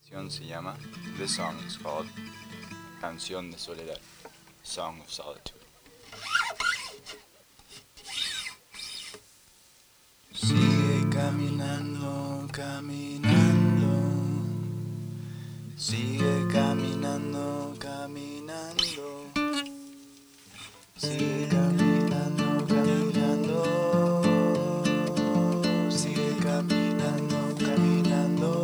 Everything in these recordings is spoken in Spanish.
canción se llama The Song is called Canción de Soledad, Song of Solitude. Sigue caminando, caminando. Sigue caminando, caminando. Sigue caminando, caminando. Sigue caminando, caminando.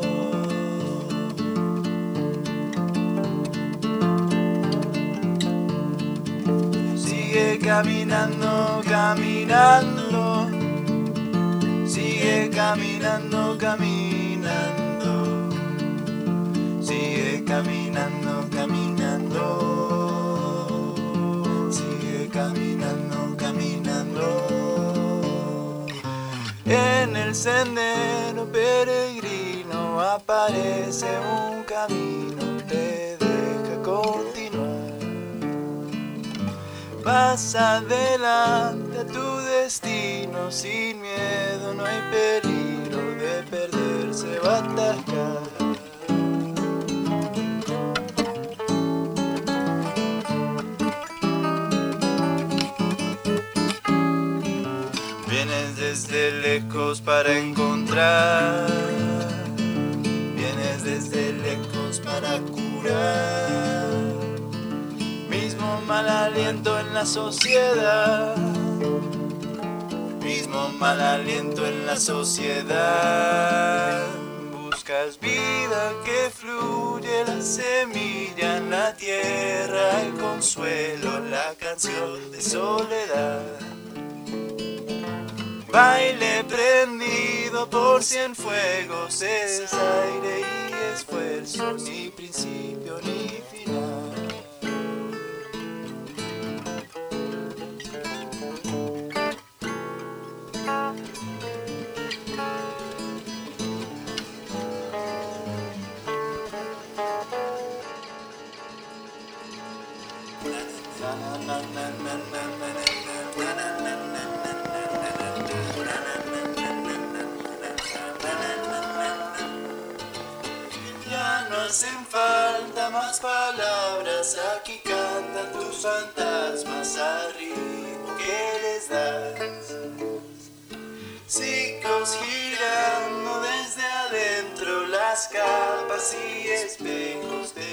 Sigue caminando, caminando. Sigue caminando, caminando. Sigue caminando, caminando. Sigue caminando, caminando. En el sendero peregrino aparece un camino, te deja continuar. Vas adelante a tu destino, sin miedo, no hay peligro de perderse o atacar. Vienes desde lejos para encontrar, vienes desde lejos para curar. Mismo mal aliento en la sociedad, mismo mal aliento en la sociedad. Buscas vida que fluye, la semilla en la tierra, el consuelo, la canción de soledad. Baile prendido por 100 fuegos, es aire y esfuerzo, ni principio ni final. Ya no hacen falta más palabras, aquí cantan tus fantasmas al ritmo que les das. Ciclos girando desde adentro, las capas y espejos de